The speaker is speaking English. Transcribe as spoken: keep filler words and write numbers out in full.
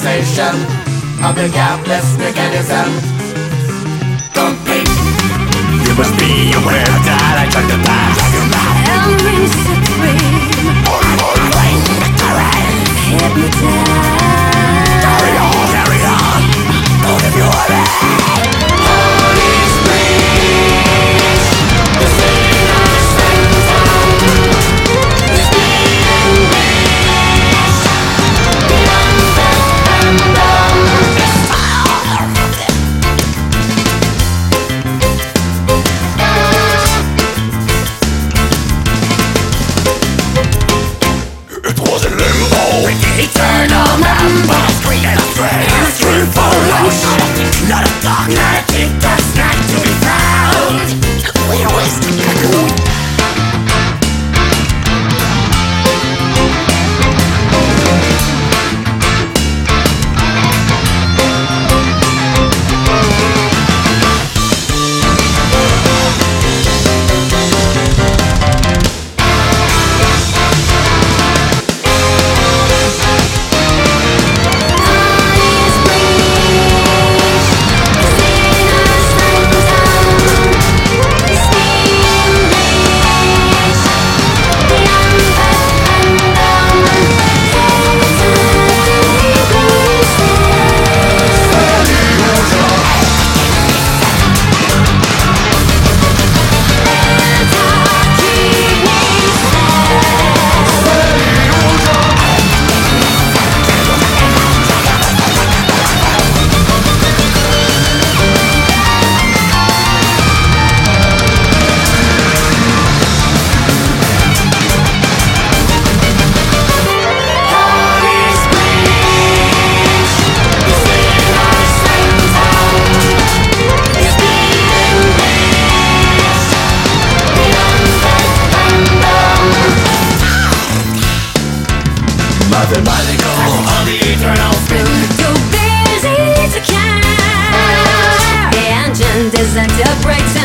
realization of the gapless mechanism. Complete. You must be aware that I tried to pass. Elvis supreme, hypnotized. Carry on, carry on. Don't if you want it. Holy Springs, the sinner's symptom is being reached. The unfed fandom is It was in limbo with the eternal member. Screen and a thread and a stream for lunch. Not a dog, not a kick, that's not to be found. Where was the cocoon? Mathematical of the eternal spin. Too busy to care. The engine doesn't break.